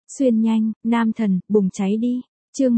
Xuyên nhanh, nam thần, bùng cháy đi. Chương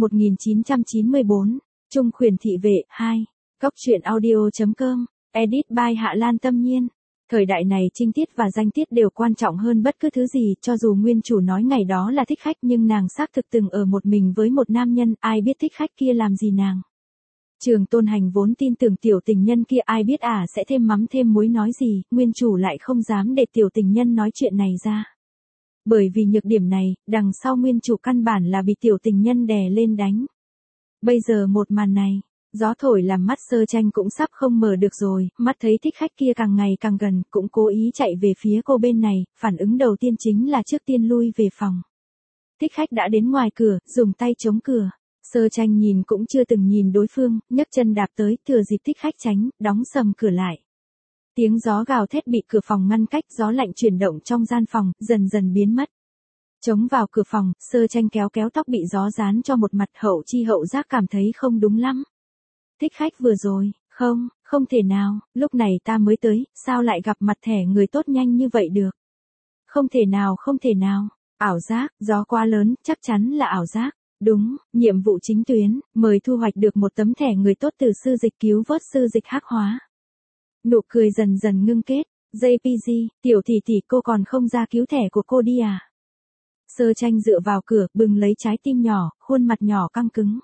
1994, Trung khuyển thị vệ 2. Góc truyện audio.com. Edit by Hạ Lan Tâm Nhiên. Thời đại này trinh tiết và danh tiết đều quan trọng hơn bất cứ thứ gì, cho dù nguyên chủ nói ngày đó là thích khách nhưng nàng xác thực từng ở một mình với một nam nhân, ai biết thích khách kia làm gì nàng. Trường Tôn Hành vốn tin tưởng tiểu tình nhân kia ai biết sẽ thêm mắm thêm muối nói gì, nguyên chủ lại không dám để tiểu tình nhân nói chuyện này ra. Bởi vì nhược điểm này, đằng sau nguyên chủ căn bản là bị tiểu tình nhân đè lên đánh. Bây giờ một màn này, gió thổi làm mắt Sơ Tranh cũng sắp không mở được rồi, mắt thấy thích khách kia càng ngày càng gần, cũng cố ý chạy về phía cô bên này, phản ứng đầu tiên chính là trước tiên lui về phòng. Thích khách đã đến ngoài cửa, dùng tay chống cửa. Sơ Tranh nhìn cũng chưa từng nhìn đối phương, nhấc chân đạp tới, thừa dịp thích khách tránh, đóng sầm cửa lại. Tiếng gió gào thét bị cửa phòng ngăn cách, gió lạnh chuyển động trong gian phòng, dần dần biến mất. Chống vào cửa phòng, Sơ Tranh kéo kéo tóc bị gió dán cho một mặt, hậu chi hậu giác cảm thấy không đúng lắm. Thích khách vừa rồi, không thể nào, lúc này ta mới tới, sao lại gặp mặt thẻ người tốt nhanh như vậy được. Không thể nào, ảo giác, gió quá lớn, chắc chắn là ảo giác. Đúng, nhiệm vụ chính tuyến, mời thu hoạch được một tấm thẻ người tốt từ sư dịch cứu vớt sư dịch hắc hóa. Nụ cười dần dần ngưng kết, JPG, tiểu tỷ cô còn không ra cứu thẻ của cô đi à? Sơ Tranh dựa vào cửa, bừng lấy trái tim nhỏ, khuôn mặt nhỏ căng cứng.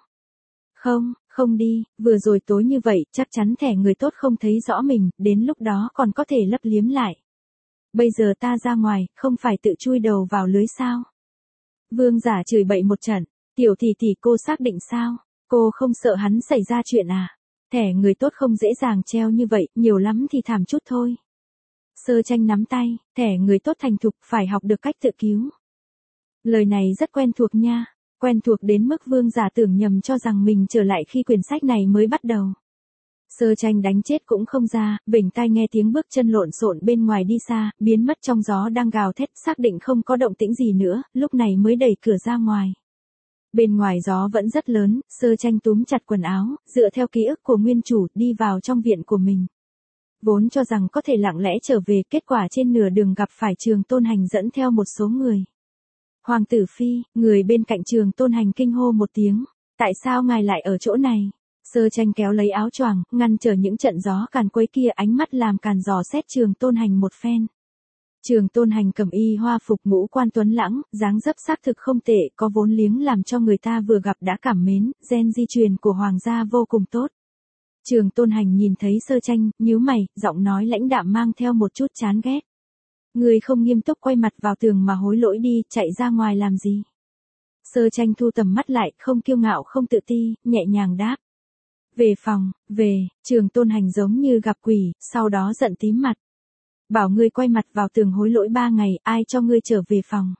Không đi, vừa rồi tối như vậy, chắc chắn thẻ người tốt không thấy rõ mình, đến lúc đó còn có thể lấp liếm lại. Bây giờ ta ra ngoài, không phải tự chui đầu vào lưới sao? Vương Giả chửi bậy một trận, tiểu tỷ cô xác định sao? Cô không sợ hắn xảy ra chuyện à? Thẻ người tốt không dễ dàng treo như vậy, nhiều lắm thì thảm chút thôi. Sơ Tranh nắm tay, thẻ người tốt thành thục, phải học được cách tự cứu. Lời này rất quen thuộc nha, quen thuộc đến mức Vương Giả tưởng nhầm cho rằng mình trở lại khi quyển sách này mới bắt đầu. Sơ Tranh đánh chết cũng không ra, vểnh tai nghe tiếng bước chân lộn xộn bên ngoài đi xa, biến mất trong gió đang gào thét, xác định không có động tĩnh gì nữa, lúc này mới đẩy cửa ra ngoài. Bên ngoài gió vẫn rất lớn, Sơ Tranh túm chặt quần áo, dựa theo ký ức của nguyên chủ, đi vào trong viện của mình. Vốn cho rằng có thể lặng lẽ trở về, kết quả trên nửa đường gặp phải Trường Tôn Hành dẫn theo một số người. Hoàng tử phi, người bên cạnh Trường Tôn Hành kinh hô một tiếng, tại sao ngài lại ở chỗ này? Sơ Tranh kéo lấy áo choàng, ngăn trở những trận gió càn quấy kia, ánh mắt làm càn dò xét Trường Tôn Hành một phen. Trường Tôn Hành cầm y hoa phục, ngũ quan tuấn lãng, dáng dấp xác thực không tệ, có vốn liếng làm cho người ta vừa gặp đã cảm mến, gen di truyền của hoàng gia vô cùng tốt. Trường Tôn Hành nhìn thấy Sơ Tranh, nhíu mày, giọng nói lãnh đạm mang theo một chút chán ghét. Người không nghiêm túc, quay mặt vào tường mà hối lỗi đi, chạy ra ngoài làm gì? Sơ Tranh thu tầm mắt lại, không kiêu ngạo không tự ti, nhẹ nhàng đáp. Về phòng, Trường Tôn Hành giống như gặp quỷ, sau đó giận tím mặt. Bảo ngươi quay mặt vào tường hối lỗi 3 ngày, ai cho ngươi trở về phòng?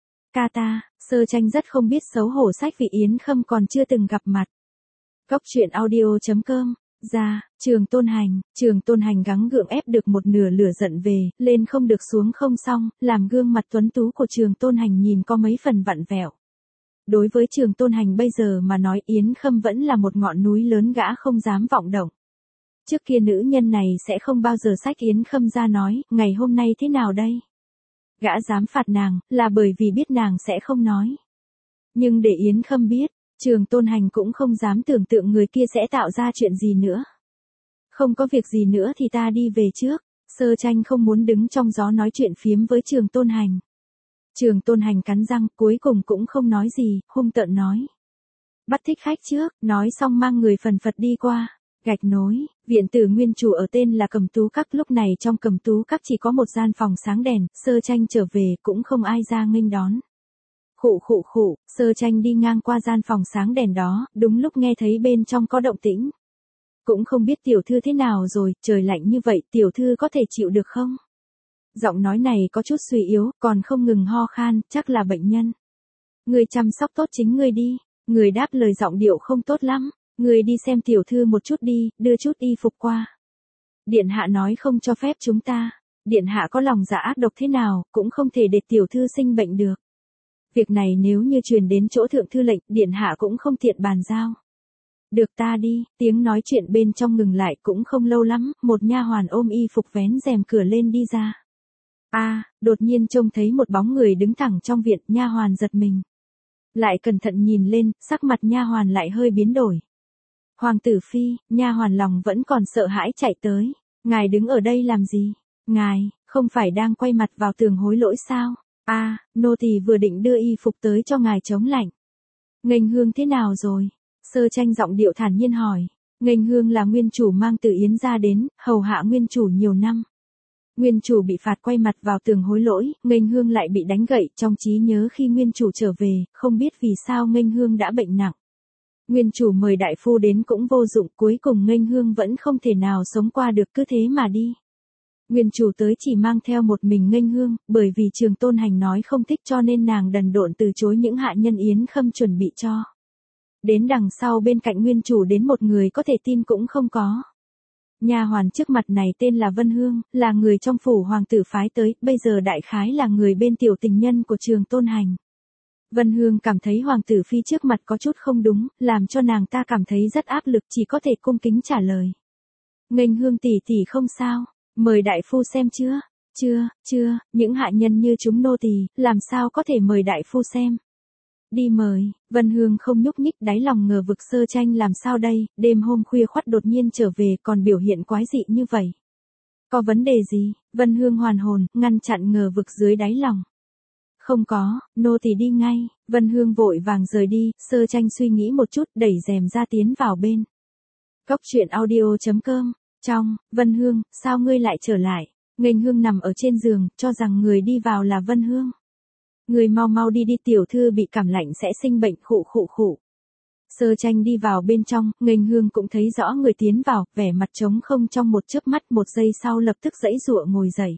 Ta, Sơ Tranh rất không biết xấu hổ, sách vị Yến Khâm còn chưa từng gặp mặt. Góc truyện audio.com. Ra, Trường Tôn Hành gắng gượng ép được một nửa lửa giận về, lên không được xuống không xong, làm gương mặt tuấn tú của Trường Tôn Hành nhìn có mấy phần vặn vẹo. Đối với Trường Tôn Hành bây giờ mà nói, Yến Khâm vẫn là một ngọn núi lớn, gã không dám vọng động. Trước kia nữ nhân này sẽ không bao giờ xách Yến Khâm ra nói, ngày hôm nay thế nào đây? Gã dám phạt nàng, là bởi vì biết nàng sẽ không nói. Nhưng để Yến Khâm biết, Trường Tôn Hành cũng không dám tưởng tượng người kia sẽ tạo ra chuyện gì nữa. Không có việc gì nữa thì ta đi về trước. Sơ Tranh không muốn đứng trong gió nói chuyện phiếm với Trường Tôn Hành. Trường Tôn Hành cắn răng, cuối cùng cũng không nói gì, hung tợn nói. Bắt thích khách trước, nói xong mang người phần phật đi qua. Gạch nối, viện tử nguyên chủ ở tên là Cầm Tú Các, lúc này trong Cầm Tú Các chỉ có một gian phòng sáng đèn, Sơ Tranh trở về cũng không ai ra nghênh đón. Khụ, Sơ Tranh đi ngang qua gian phòng sáng đèn đó, đúng lúc nghe thấy bên trong có động tĩnh. Cũng không biết tiểu thư thế nào rồi, trời lạnh như vậy, tiểu thư có thể chịu được không? Giọng nói này có chút suy yếu, còn không ngừng ho khan, chắc là bệnh nhân. Người chăm sóc tốt chính người đi. Người đáp lời giọng điệu không tốt lắm. Người đi xem tiểu thư một chút đi, đưa chút y phục qua. Điện hạ nói không cho phép chúng ta. Điện hạ có lòng dạ ác độc thế nào, cũng không thể để tiểu thư sinh bệnh được. Việc này nếu như truyền đến chỗ thượng thư lệnh, điện hạ cũng không tiện bàn giao. Được, ta đi. Tiếng nói chuyện bên trong ngừng lại, cũng không lâu lắm, một nha hoàn ôm y phục vén rèm cửa lên đi ra. Đột nhiên trông thấy một bóng người đứng thẳng trong viện, nha hoàn giật mình. Lại cẩn thận nhìn lên, sắc mặt nha hoàn lại hơi biến đổi. Hoàng tử phi, nha hoàn lòng vẫn còn sợ hãi chạy tới. Ngài đứng ở đây làm gì? Ngài, không phải đang quay mặt vào tường hối lỗi sao? Nô tỳ vừa định đưa y phục tới cho ngài chống lạnh. Nghênh Hương thế nào rồi? Sơ Tranh giọng điệu thản nhiên hỏi. Nghênh Hương là nguyên chủ mang từ Yến ra đến, hầu hạ nguyên chủ nhiều năm. Nguyên chủ bị phạt quay mặt vào tường hối lỗi, Nghênh Hương lại bị đánh gậy, trong trí nhớ khi nguyên chủ trở về, không biết vì sao Nghênh Hương đã bệnh nặng. Nguyên chủ mời đại phu đến cũng vô dụng, cuối cùng Nghênh Hương vẫn không thể nào sống qua được, cứ thế mà đi. Nguyên chủ tới chỉ mang theo một mình Nghênh Hương, bởi vì Trường Tôn Hành nói không thích cho nên nàng đần độn từ chối những hạ nhân Yến Khâm chuẩn bị cho. Đến đằng sau bên cạnh nguyên chủ đến một người có thể tin cũng không có. Nha hoàn trước mặt này tên là Vân Hương, là người trong phủ hoàng tử phái tới, bây giờ đại khái là người bên tiểu tình nhân của Trường Tôn Hành. Vân Hương cảm thấy hoàng tử phi trước mặt có chút không đúng, làm cho nàng ta cảm thấy rất áp lực, chỉ có thể cung kính trả lời. Nghênh Hương tỷ tỷ không sao, mời đại phu xem chưa? Chưa, những hạ nhân như chúng nô tỳ, làm sao có thể mời đại phu xem? Đi mời. Vân Hương không nhúc nhích, đáy lòng ngờ vực Sơ Tranh làm sao đây, đêm hôm khuya khoắt đột nhiên trở về còn biểu hiện quái dị như vậy. Có vấn đề gì? Vân Hương hoàn hồn, ngăn chặn ngờ vực dưới đáy lòng. Không có, nô tỳ đi ngay. Vân Hương vội vàng rời đi, Sơ Tranh suy nghĩ một chút, đẩy rèm ra tiến vào bên. Cốc truyện audio.com. Trong, Vân Hương, sao ngươi lại trở lại? Nghênh Hương nằm ở trên giường, cho rằng người đi vào là Vân Hương. Người mau đi tiểu thư bị cảm lạnh sẽ sinh bệnh, khụ. Sơ Tranh đi vào bên trong, Nghênh Hương cũng thấy rõ người tiến vào, vẻ mặt trống không trong một chớp mắt, một giây sau lập tức giãy giụa ngồi dậy.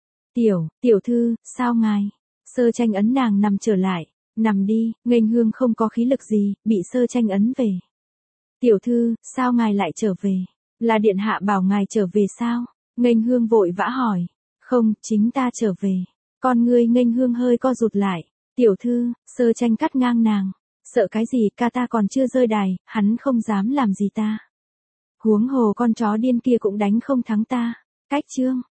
Tiểu thư, sao ngài? Sơ Tranh ấn nàng nằm trở lại. Nằm đi. Nghênh Hương không có khí lực gì, bị Sơ Tranh ấn về. Tiểu thư, sao ngài lại trở về? Là điện hạ bảo ngài trở về sao? Nghênh Hương vội vã hỏi. Không, chính ta trở về. Con ngươi Nghênh Hương hơi co rụt lại. Tiểu thư, Sơ Tranh cắt ngang nàng. Sợ cái gì, ca ta còn chưa rơi đài, hắn không dám làm gì ta. Huống hồ con chó điên kia cũng đánh không thắng ta. Cách chương.